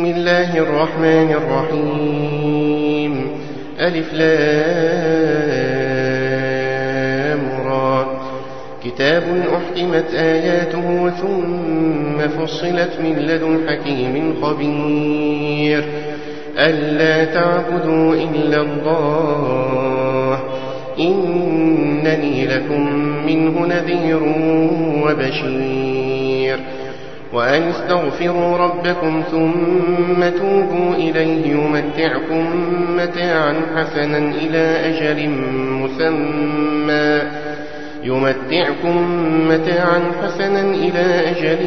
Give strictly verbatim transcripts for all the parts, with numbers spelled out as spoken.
الله الرحمن الرحيم. ألف لام را. كتاب أحكمت آياته ثم فصلت من لدن حكيم خبير. ألا تعبدوا إلا الله إنني لكم منه نذير وبشير. وأن استغفروا ربكم ثم توبوا إليه يمتعكم متاعا حسنا إلى أجل مسمى يمتعكم متاعا حسنا إلى أجل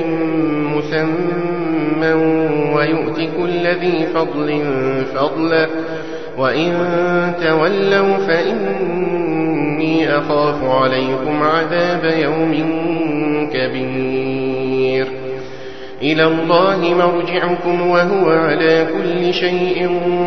مسمى ويؤتي كل ذي فضل فضله وإن تولوا فإني أخاف عليكم عذاب يوم كبير. إلى الله مرجعكم وهو على كل شيء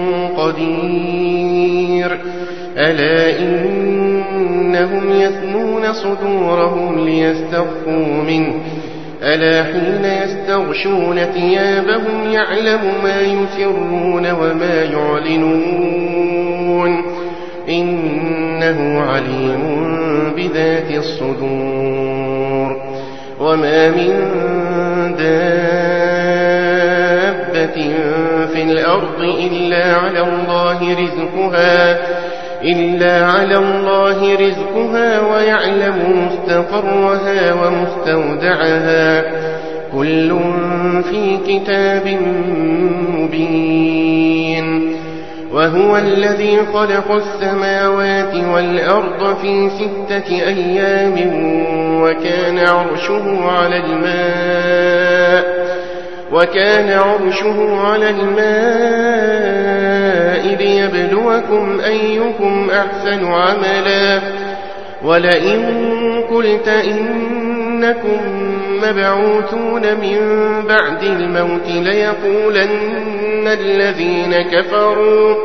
قدير. ألا إنهم يثنون صدورهم ليستخفوا منه ألا حين يستغشون ثيابهم يعلم ما يسرون وما يعلنون إنه عليم بذات الصدور. وما من دابة في الأرض إلا على الله رزقها إلا على الله رزقها ويعلم مستقرها ومستودعها كل في كتاب مبين. وهو الذي خلق السماوات والأرض في ستة أيام وكان عرشه على الماء وكان عرشه على الماء ليبلوكم أيكم أحسن عملا. ولئن قلت إنكم مبعوثون من بعد الموت ليقولن الذين كفروا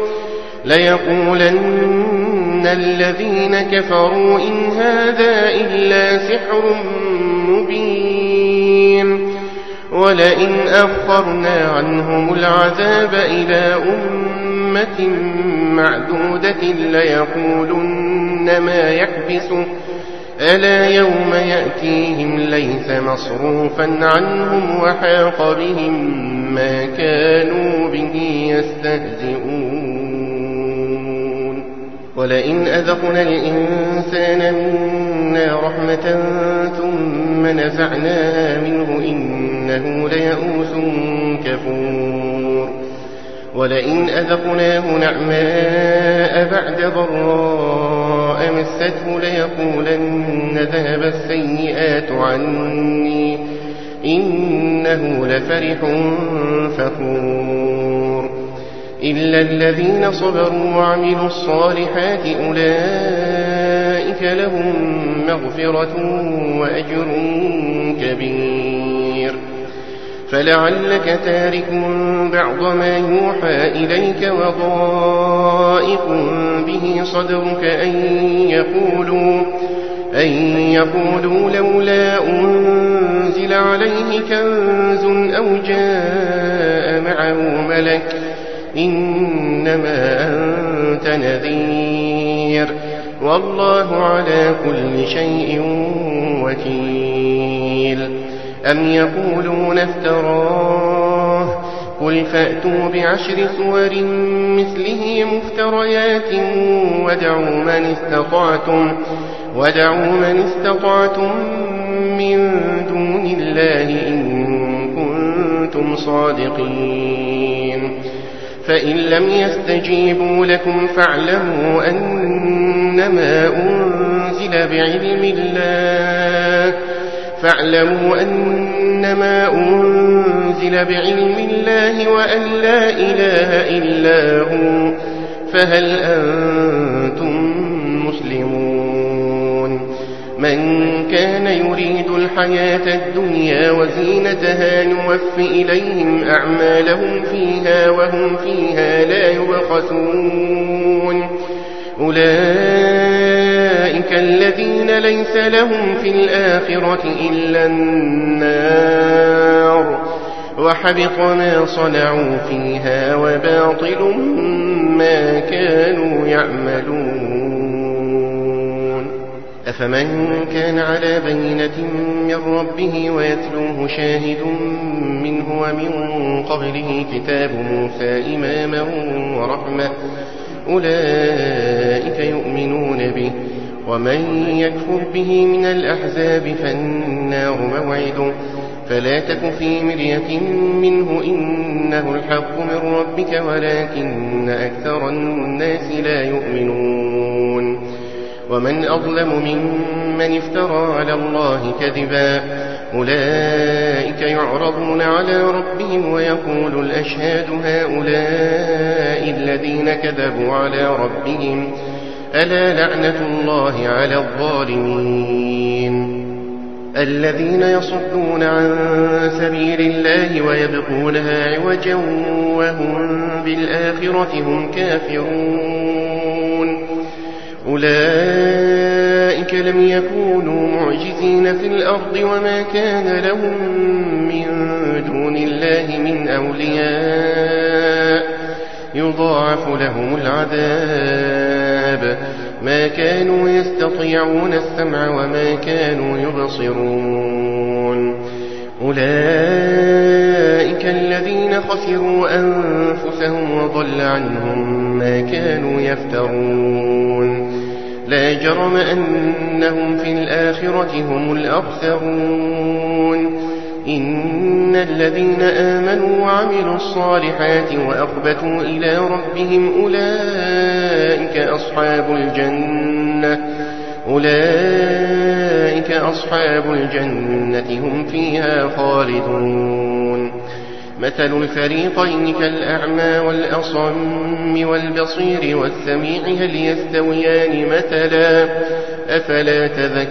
ليقولن الذين كفروا إن هذا إلا سحر مبين. ولئن أخرنا عنهم العذاب إلى أمة معدودة ليقولن ما يحبسه ألا يوم يأتيهم ليس مصروفا عنهم وحاق بهم ما كانوا به يستهزئون. ولئن أذقنا الإنسان منا رحمة ثم نزعناها منه إنه ليئوس كفور. ولئن أذقناه نعماء بعد ضراء مسته ليقولن ذهب السيئات عني إنه لفرح فخور. إلا الذين صبروا وعملوا الصالحات أولئك لهم مغفرة وأجر كبير. فلعلك تارك بعض ما يوحى إليك وضائق به صدرك أن يقولوا, أن يقولوا لولا أنزل عليه كنز أو جاء معه ملك إنما أنت نذير والله على كل شيء وكيل. أم يقولون افتراه قل فأتوا بعشر سور مثله مفتريات ودعوا من استطعتم ودعوا من استطعتم من دون الله إن كنتم صادقين. فإن لم يستجيبوا لكم فاعلموا أنما أنزل بعلم الله فاعلموا أنما أنزل بعلم الله وأن لا إله إلا هو فهل أنتم مسلمون. من كان يريد الحياة الدنيا وزينتها نوف إليهم أعمالهم فيها وهم فيها لا يبخسون. أولئك الذين ليس لهم في الآخرة إلا النار وحبط ما صنعوا فيها وباطل ما كانوا يعملون. أفمن كان على بينة من ربه ويتلوه شاهد منه ومن قبله كتاب موسى إماما ورحمة أولئك يؤمنون به، ومن يكفر به من الأحزاب فالنار موعده، فلا تك في مرية منه إنه الحق من ربك ولكن أكثر الناس لا يؤمنون. ومن أظلم ممن افترى على الله كذبا، أولئك يعرضون على ربهم ويقول الأشهاد هؤلاء الذين كذبوا على ربهم ألا لعنة الله على الظالمين الذين يصدون عن سبيل الله ويبغونها عوجا وهم بالآخرة هم كافرون. أولئك لم يكونوا معجزين في الأرض وما كان لهم من دون الله من أولياء يضاعف لهم العذاب، ما كانوا يستطيعون السمع وما كانوا يبصرون. أولئك الذين خسروا أنفسهم وضل عنهم ما كانوا يفترون. لا جرم أنهم في الآخرة هم الأخسرون. إن الذين آمنوا وعملوا الصالحات وأخبتوا إلى ربهم أولئك أصحاب الجنة أولئك أصحاب الجنة هم فيها خالدون. مثل الفريقين كالأعمى والأصم والبصير والسميع هل يستويان مثلا أفلا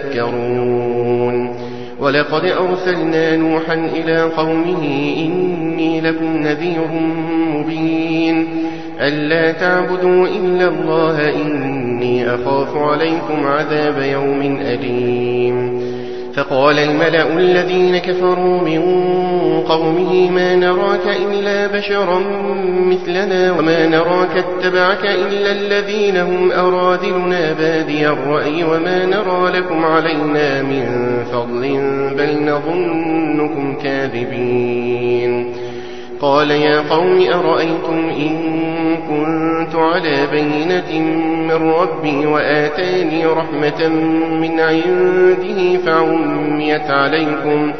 تذكرون. ولقد أرسلنا نوحا إلى قومه إني لكم نذير مبين ألا تعبدوا إلا الله إني أخاف عليكم عذاب يوم أليم. فقال الملأ الذين كفروا من قومه ما نراك إلا بشرا مثلنا وما نراك اتبعك إلا الذين هم أراذلنا بادي الرأي وما نرى لكم علينا من فضل بل نظنكم كاذبين. قال يا قوم أرأيتم إن كنت على بينة من ربي وآتاني رحمة من عنده فعميت عليكم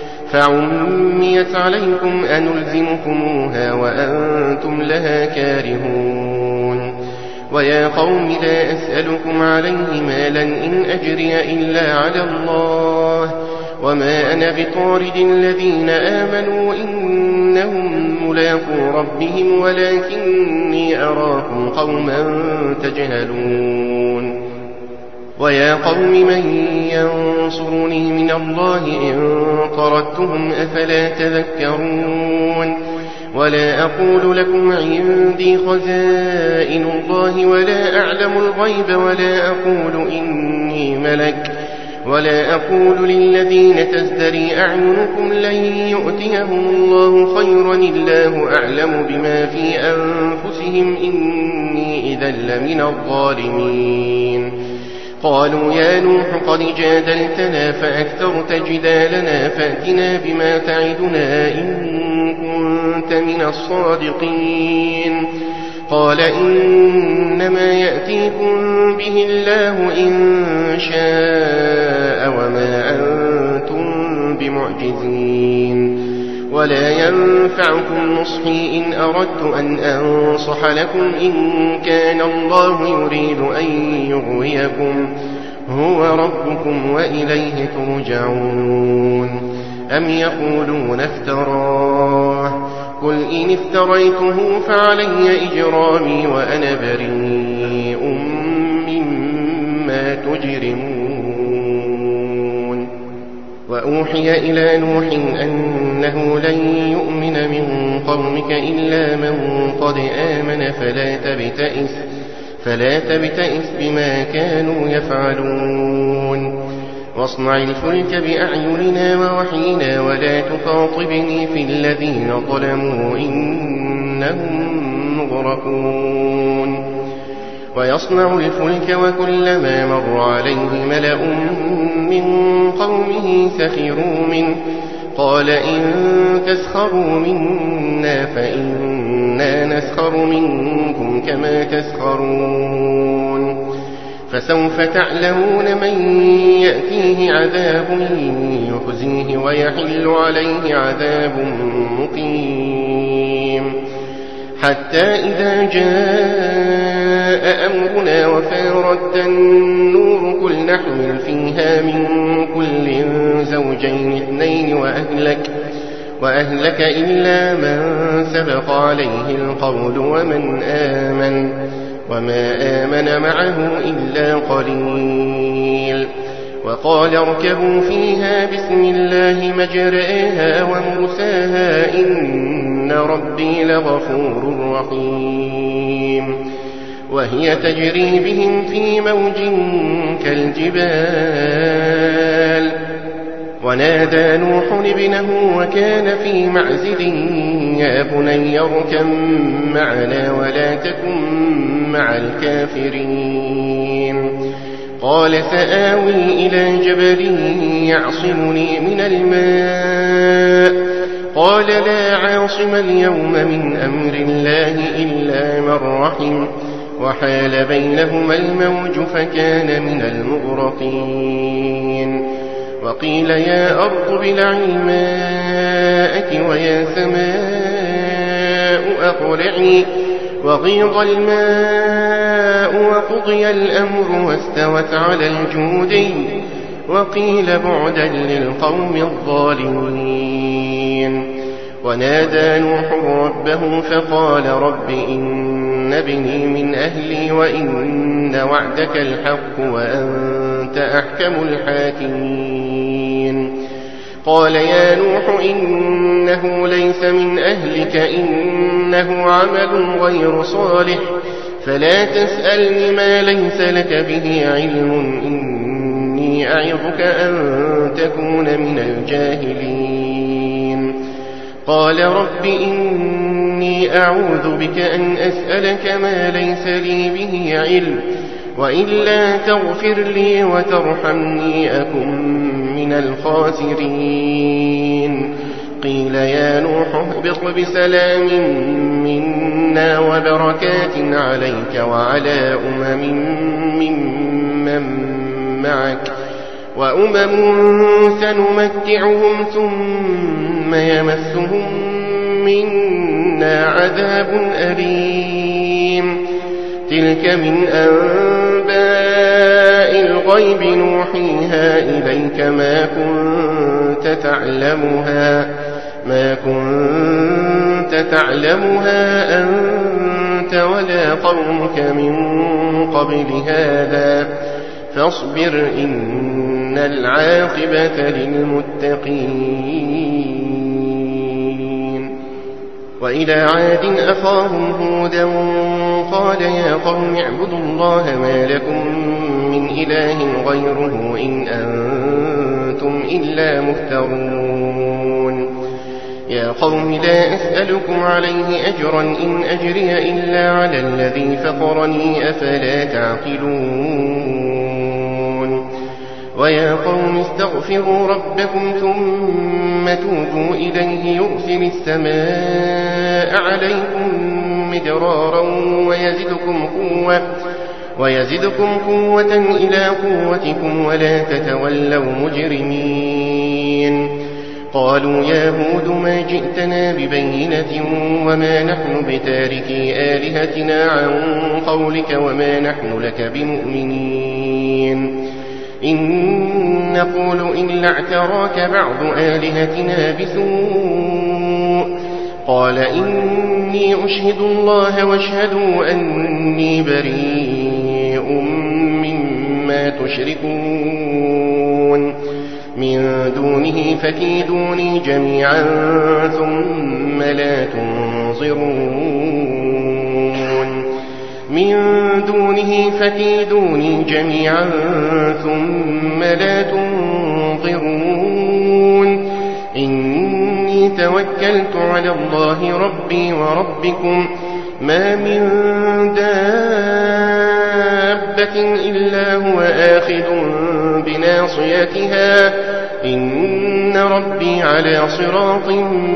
فعميت عليكم أنلزمكموها وأنتم لها كارهون. ويا قوم لا أسألكم عليه مالا إن أجري إلا على الله وما أنا بطارد الذين آمنوا إنهم ملاقو ربهم ولكني أراكم قوما تجهلون. ويا قوم من ينصرني من الله إن طردتهم أفلا تذكرون. ولا أقول لكم عندي خزائن الله ولا أعلم الغيب ولا أقول إني ملك ولا أقول للذين تزدري أعينكم لن يؤتيهم الله خيرا الله أعلم بما في أنفسهم إني إذا لمن الظالمين. قالوا يا نوح قد جادلتنا فأكثرت جدالنا فأتنا بما تعدنا إن كنت من الصادقين. قال إنما يأتيكم به الله إن شاء وما أنتم بمعجزين. ولا ينفعكم نصحي إن أردت أن أنصح لكم إن كان الله يريد أن يغويكم هو ربكم وإليه ترجعون. أم يقولون افتراه قل إن افتريته فعلي إجرامي وأنا بريء مما تجرمون. وأوحي إلى نوح أنه لن يؤمن من قومك إلا من قد آمن فلا تبتئس, فلا تبتئس بما كانوا يفعلون. واصنع الفلك بأعيننا ووحينا ولا تخاطبني في الذين ظلموا إنهم مغرقون ويصنع الفلك وكلما مر عليه ملأ من قومه سخروا منه قال إن تسخروا منا فإنا نسخر منكم كما تسخرون فسوف تعلمون من يأتيه عذاب يخزيه ويحل عليه عذاب مقيم حتى إذا جاء أمرنا وفارت النور قل نحمل فيها من كل زوجين اثنين وأهلك, وأهلك إلا من سبق عليه القول ومن آمن وما آمن معه إلا قليل وقال اركبوا فيها بسم الله مجرئها ومرساها إن ربي لغفور رحيم وهي تجري بهم في موج كالجبال ونادى نوح ابنه وكان في معزل يا بني اركب معنا ولا تكن مع الكافرين قال سآوي إلى جبل يعصمني من الماء قال لا عاصم اليوم من أمر الله إلا من رحم وحال بينهما الموج فكان من المغرقين وقيل يا أرض ابلعي ماءك ويا سماء أقلعي وغيض الماء وقضي الأمر واستوت على الجودي وقيل بعدا للقوم الظالمين ونادى نوح ربه فقال رب إن ابني من أهلي وإن وعدك الحق وأنت أحكم الحاكمين قال يا نوح إنه ليس من أهلك إنه عمل غير صالح فلا تسألني ما ليس لك به علم إني أعظك أن تكون من الجاهلين قال رب إني أعوذ بك أن أسألك ما ليس لي به علم وإلا تغفر لي وترحمني أكن من الخاسرين قيل يا نوح اهبط بسلام منا وبركات عليك وعلى أمم ممن معك وأمم سنمتعهم ثم يمسهم منا عذاب أليم تلك من أنباء الغيب نوحيها إليك ما كنت تعلمها ما كنت تعلمها أنت ولا قومك من قبل هذا فاصبر إن العاقبة للمتقين وإلى عاد أخاهم هودا قال يا قوم اعبدوا الله ما لكم من إله غيره إن أنتم إلا مفترون يا قوم لا أسألكم عليه أجرا إن أجري إلا على الذي فطرني أفلا تعقلون ويا قوم استغفروا ربكم ثم توبوا إليه يرسل السماء عليكم مدرارا ويزدكم قوة ويزدكم قوة إلى قوتكم ولا تتولوا مجرمين قالوا يا هود ما جئتنا ببينة وما نحن بتاركي آلهتنا عن قولك وما نحن لك بمؤمنين إن نقول إلا اعتراك بعض آلهتنا بسوء قال إني أشهد الله واشهدوا أني بريء مما تشركون من دونه فكيدوني جميعا ثم لا تنظرون من دونه فكيدوني جميعا ثم لا تنظرون إني توكلت على الله ربي وربكم ما من دابة إلا هو آخذ بناصيتها إن ربي على صراط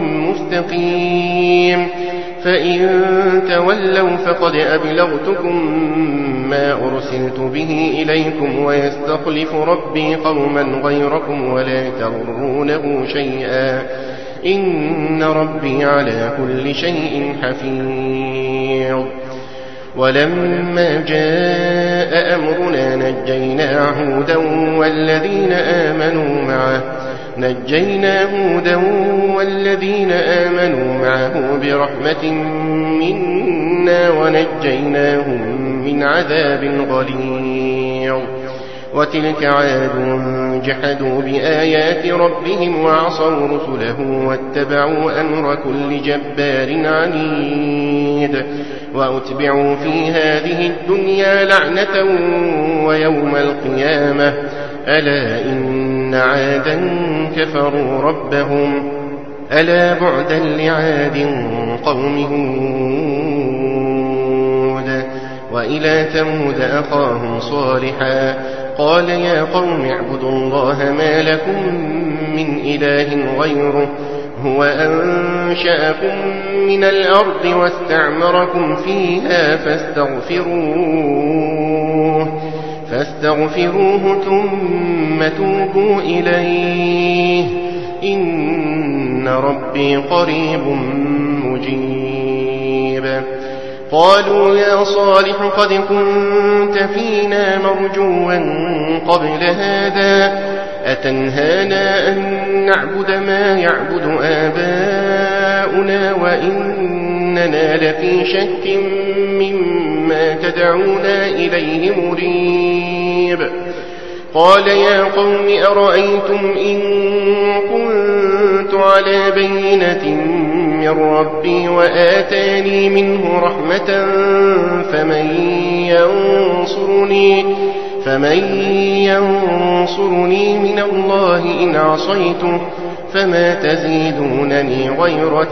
مستقيم فإن تولوا فقد أبلغتكم ما أرسلت به إليكم ويستخلف ربي قوما غيركم ولا تضرونه شيئا إن ربي على كل شيء حفيظ ولما جاء أمرنا نجينا هودا والذين آمنوا معه نجينا هودا والذين آمنوا معه برحمة منا ونجيناهم من عذاب غليظ وتلك عاد جحدوا بآيات ربهم وعصوا رسله واتبعوا أمر كل جبار عنيد وأتبعوا في هذه الدنيا لعنة ويوم القيامة ألا إن عادا كفروا ربهم ألا بعدا لعاد قوم هود وإلى ثمود أخاهم صالحا قال يا قوم اعبدوا الله ما لكم من إله غيره هو أنشأكم من الأرض واستعمركم فيها فاستغفروه فاستغفروه ثم توبوا إليه إن ربي قريب مجيب قالوا يا صالح قد كنت فينا مرجوا قبل هذا أتنهانا أن نعبد ما يعبد آباؤنا وإننا لفي شك مما تدعونا إليه مريب قال يا قوم أرأيتم إن كنت على بينة من ربي وآتاني منه رحمة فمن ينصرني فمن ينصرني من الله إن عصيته فما تزيدونني غير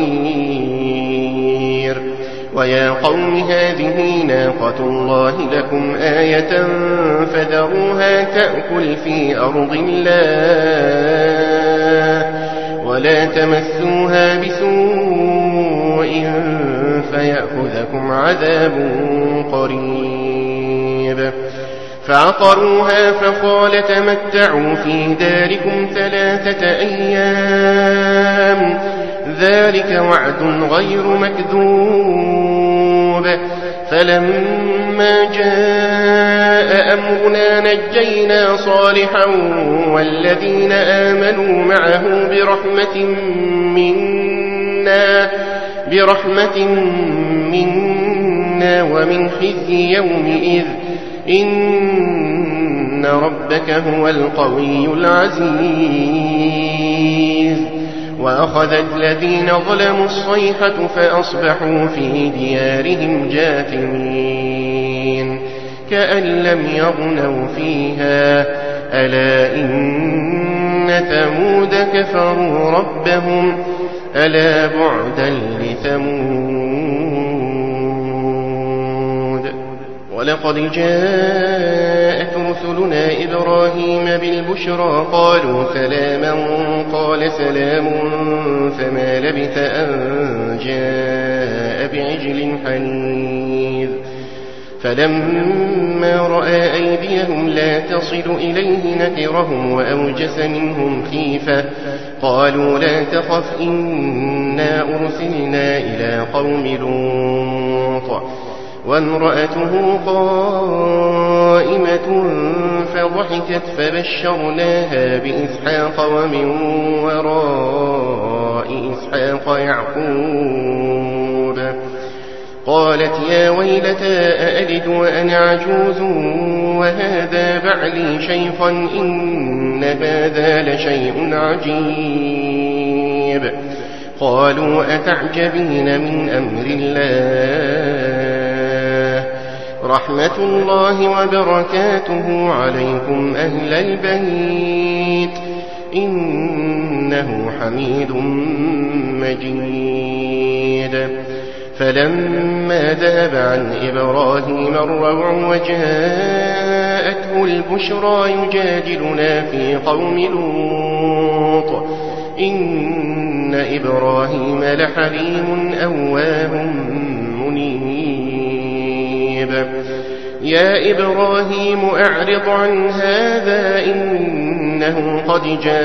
تخسير ويا قوم هذه ناقة الله لكم آية فذروها تأكل في أرض الله ولا تمسوها بسوء فيأخذكم عذاب قريب فعقروها فقال تمتعوا في داركم ثلاثة أيام ذلك وعد غير مكذوب فلما جاء أمرنا نجينا صالحا والذين آمنوا معه برحمة منا برحمة منا ومن خزي يومئذ إن ربك هو القوي العزيز وأخذت الذين ظلموا الصيحة فأصبحوا في ديارهم جاثمين كأن لم يغنوا فيها ألا إن ثمود كفروا ربهم ألا بعدا لثمود ولقد جاءت رسلنا إبراهيم بالبشرى قالوا سلاما قال سلام فما لبث أن جاء بعجل حنيذ فلما رأى أيديهم لا تصل إليه نكرهم وأوجس منهم خيفة قالوا لا تخف إنا أرسلنا إلى قوم لوط وامرأته قائمة فضحكت فبشرناها بإسحاق ومن وراء إسحاق يعقوب قالت يا ويلتى أألد وأنا عجوز وهذا بعلي شيخا إن هذا لشيء عجيب قالوا أتعجبين من أمر الله رحمة الله وبركاته عليكم أهل البيت إنه حميد مجيد. فلما ذهب عن إبراهيم الروع وجاءته البشرى يجادلنا في قوم لوط إن إبراهيم لحليم أواه منيب. يا إبراهيم أعرض عن هذا إنه قد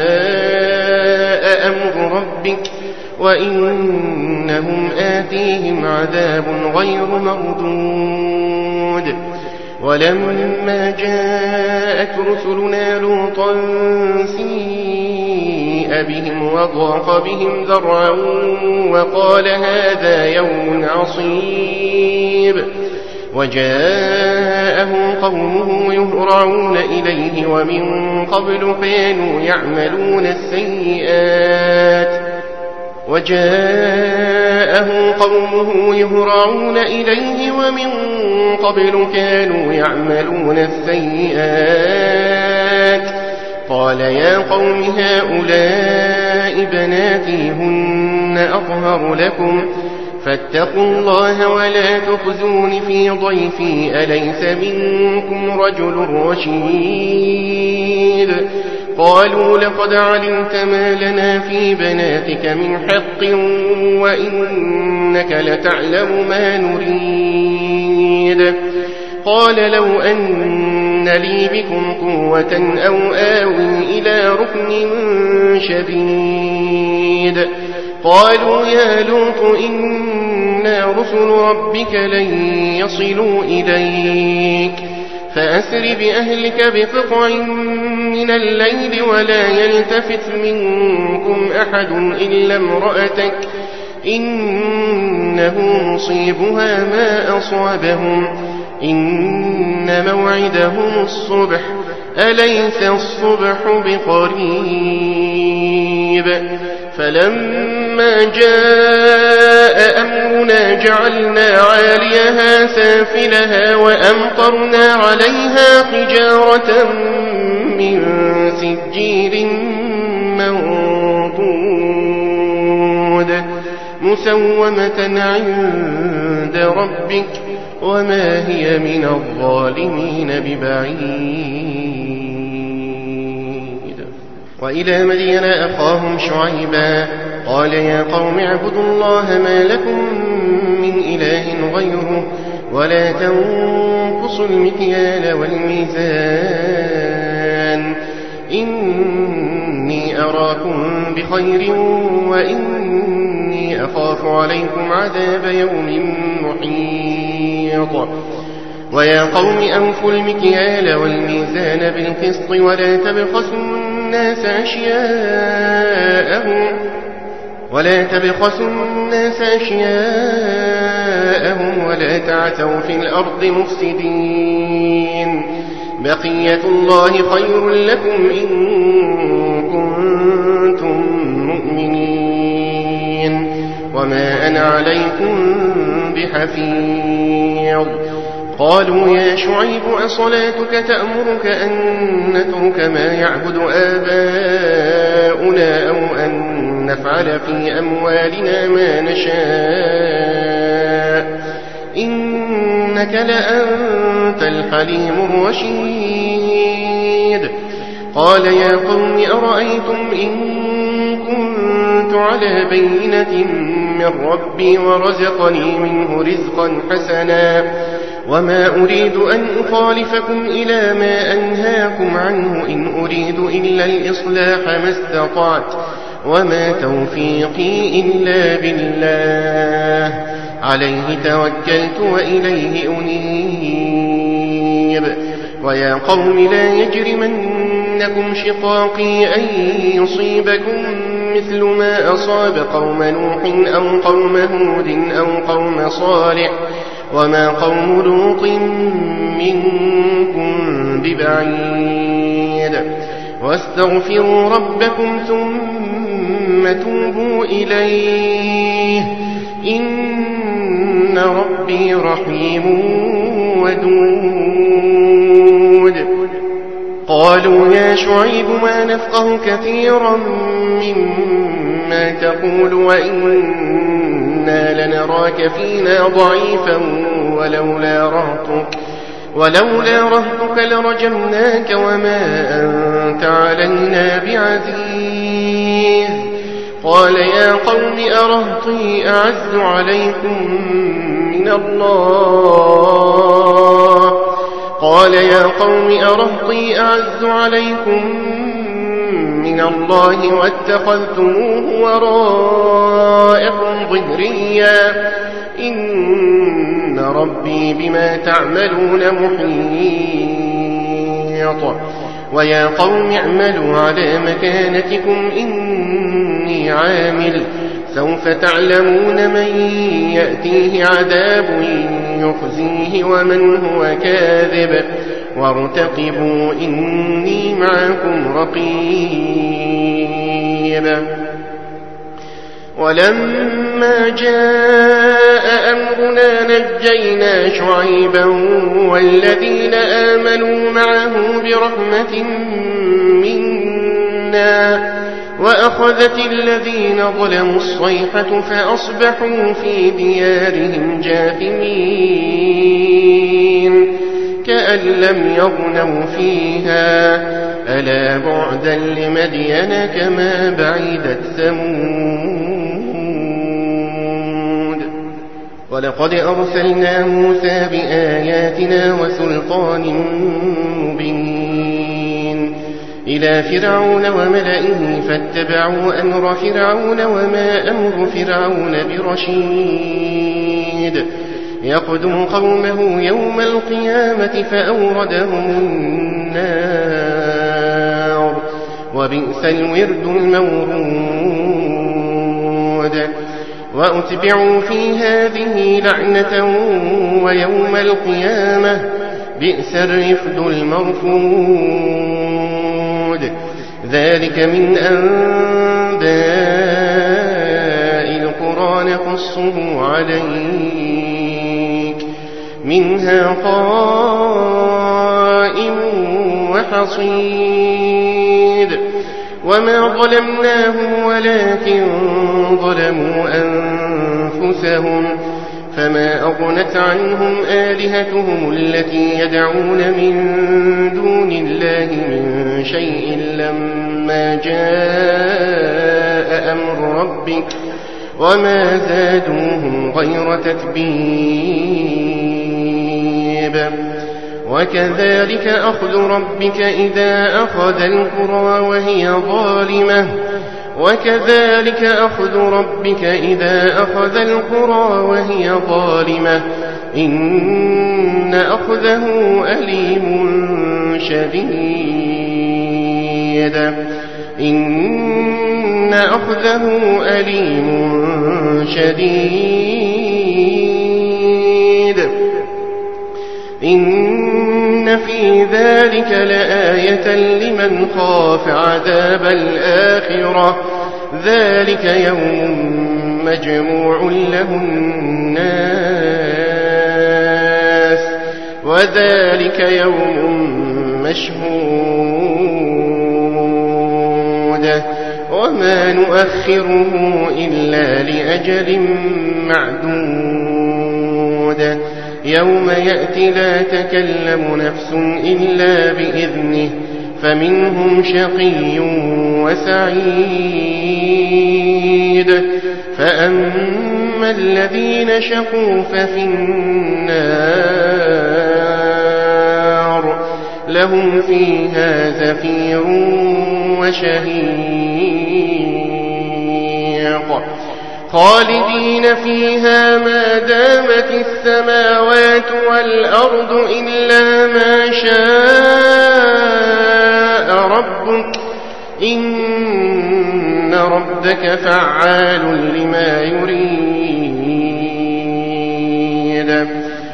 جاء أمر ربك وإنهم آتيهم عذاب غير مردود. ولما جاءت رسلنا لوطا سيء بهم وضاق بهم ذرعا وقال هذا يوم عصيب. وجاءه قومه يهرعون إليه ومن قبل كانوا يعملون السيئات وجاءه قومه يهرعون إليه ومن قبل كانوا يعملون السيئات قال يا قوم هؤلاء بناتي هن أطهر لكم فاتقوا الله ولا تخزون في ضيفي أليس منكم رجل رشيد. قالوا لقد علمت ما لنا في بناتك من حق وإنك لتعلم ما نريد. قال لو أن لي بكم قوة أو آوي إلى ركن شديد. قالوا يا لوط إنا رسل ربك لن يصلوا إليك فأسر بأهلك بقطع من الليل ولا يلتفت منكم أحد إلا امرأتك إنه مصيبها ما أصابهم إن موعدهم الصبح أليس الصبح بقريب. فلما جاء أمرنا جعلنا عاليها سافلها وأمطرنا عليها حجارة من سجيل منضود مسومة عند ربك وما هي من الظالمين ببعيد. وإلى مدين أخاهم شعيبا قال يا قوم اعبدوا الله ما لكم من إله غيره ولا تنقصوا المكيال والميزان إني أراكم بخير وإني أخاف عليكم عذاب يوم محيط. ويا قوم أوفوا المكيال والميزان بالقسط ولا تبخسوا الناس أشياءهم ولا تبخسوا الناس أشياءهم ولا تعثوا في الأرض مفسدين بقية الله خير لكم إن كنتم مؤمنين وما أنا عليكم بحفيظ. قالوا يا شعيب أصلاتك تأمرك أن نترك ما يعبد آباؤنا أو أن نفعل في أموالنا ما نشاء إنك لأنت الحليم الرشيد. قال يا قوم أرأيتم إن كنت على بينة من ربي ورزقني منه رزقا حسنا وما أريد أن أخالفكم إلى ما أنهاكم عنه إن أريد إلا الإصلاح ما استطعت وما توفيقي إلا بالله عليه توكلت وإليه أنيب. ويا قوم لا يجرمنكم شقاقي أن يصيبكم مثل ما أصاب قوم نوح أو قوم هود أو قوم صالح وما قوم لوط منكم ببعيد. واستغفروا ربكم ثم توبوا إليه إن ربي رحيم ودود قالوا يا شعيب ما نفقه كثيرا مما تقول وإنا لنراك فينا ضعيفا ولولا رهطك ولولا رهطك لرجمناك وما أنت علينا بعزيز قال يا قوم أرهطي أعز عليكم من الله قال يا قوم أرهطي أعز عليكم من الله واتخذتموه وراءكم ظهريا إن ربي بما تعملون محيط ويا قوم اعملوا على مكانتكم إني عامل سوف تعلمون من يأتيه عذاب يخزيه ومن هو كاذب وارتقبوا إني معكم رقيب ولما جاء أمرنا نجينا شعيبا والذين آمنوا معه برحمة منا وأخذت الذين ظلموا الصيحة فأصبحوا في ديارهم جاثمين كأن لم يغنوا فيها ألا بعدا لمدين كما بعدت ثمود ولقد أرسلنا موسى بآياتنا وسلطان مبين إلى فرعون وملئه فاتبعوا أمر فرعون وما أمر فرعون برشيد يقدم قومه يوم القيامة فأوردهم النار وبئس الورد المورود وأتبعوا في هذه لعنة ويوم القيامة بئس الرفد المرفود ذلك من أنباء القرى نقصه عليك منها قائم وحصيد وما ظلمناهم ولكن ظلموا أنفسهم فما أغنت عنهم آلهتهم التي يدعون من دون الله من شيء لما جاء أمر ربك وما زادوهم غير تتبيب وكذلك أخذ ربك إذا أخذ القرى وهي ظالمة وكذلك أخذ ربك إذا أخذ القرى وهي ظالمة إن أخذه أليم شديد إن أخذه أليم شديد إن في ذلك لآية لمن خاف عذاب الآخرة ذلك يوم مجموع له الناس وذلك يوم مشهود وما نؤخره إلا لأجل معدود يوم يأتي لا تكلم نفس إلا بإذنه فمنهم شقي وسعيد فأما الذين شقوا ففي النار لهم فيها زفير وشهيق خالدين فيها ما دامت السماوات والأرض إلا ما شاء ربك إن ربك فعال لما يريد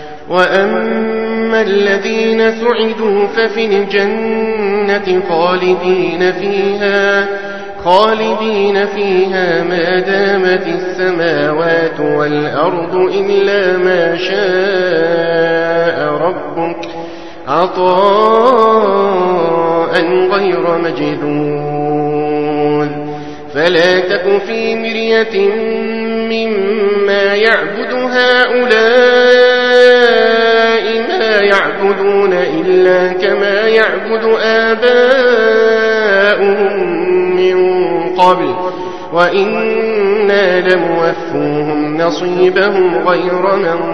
وأما الذين سعدوا ففي الجنة خالدين فيها خالدين فيها ما دامت السماوات والأرض إلا ما شاء ربك عطاء غير مجذوذ فلا تك في مرية مما يعبد هؤلاء ما يعبدون إلا كما يعبد آباؤهم من قبل وإنا لموفوهم نصيبهم غير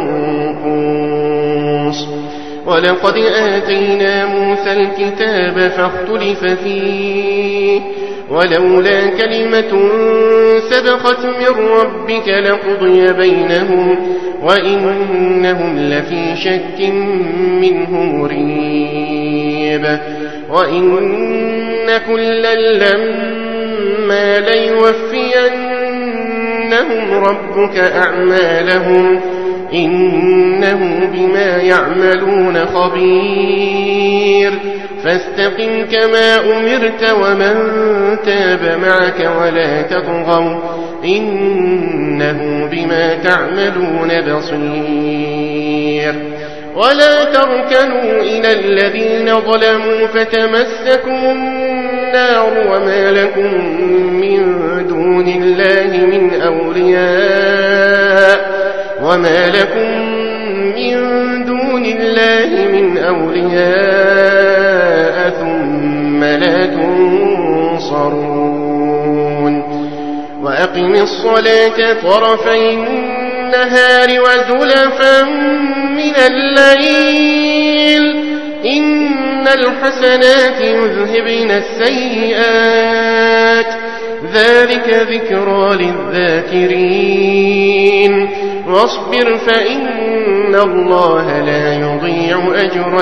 منقوص ولقد آتينا موسى الكتاب فاختلف فيه ولولا كلمة سبقت من ربك لقضي بينهم وإنهم لفي شك منه مريب وإن كلا لما ليوفينهم ربك أعمالهم إنه بما يعملون خبير فاستقم كما أمرت ومن تاب معك ولا تطغوا إنه بما تعملون بصير ولا تركنوا إلى الذين ظلموا فتمسكوا النار وما لكم من دون الله من أولياء وما لكم من دون الله من أولياء ثم لا تنصرون وأقم الصلاة طرفي النهار وزلفا من الليل إن الحسنات يذهبن السيئات ذلك ذكرى للذاكرين واصبر فإن الله لا يضيع أجر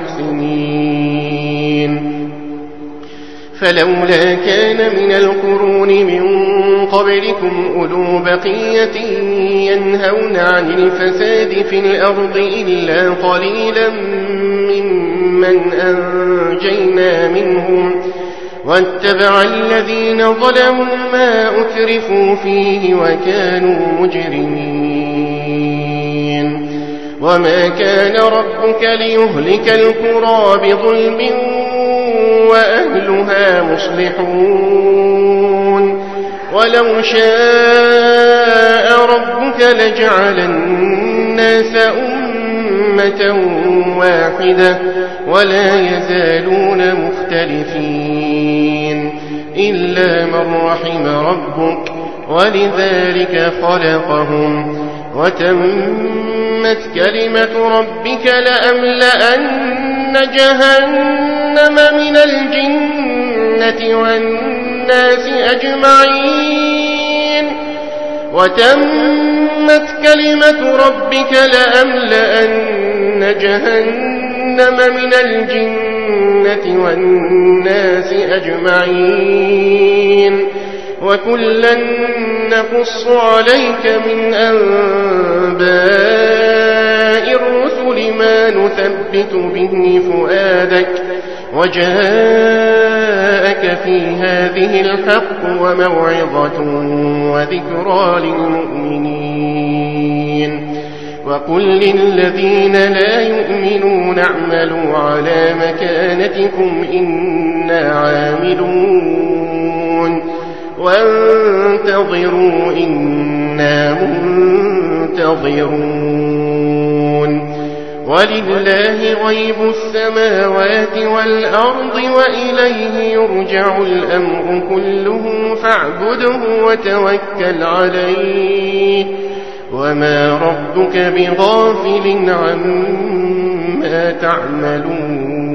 المحسنين فلولا كان من القرون من قبلكم أولو بقية ينهون عن الفساد في الأرض إلا قليلا ممن أنجينا منهم واتبع الذين ظلموا ما أترفوا فيه وكانوا مجرمين وما كان ربك ليهلك القرى بظلم وأهلها مصلحون ولو شاء ربك لجعل الناس أمة واحدة ولا يزالون مختلفين إلا من رحم ربك ولذلك خلقهم وتمت كلمة ربك لأملأن جهنم من الجنة والناس أجمعين وتمت كلمة ربك لأملأن جهنم من الجنة والناس أجمعين وكلا نقص عليك من أنباء الرسل ما نثبت به فؤادك وجاءك في هذه الحق وموعظة وذكرى للمؤمنين وقل للذين لا يؤمنون اعملوا على مكانتكم إنا عاملون وانتظروا إنا منتظرون ولله غيب السماوات والأرض وإليه يرجع الأمر كله فاعبده وتوكل عليه وما ربك بغافل عما تعملون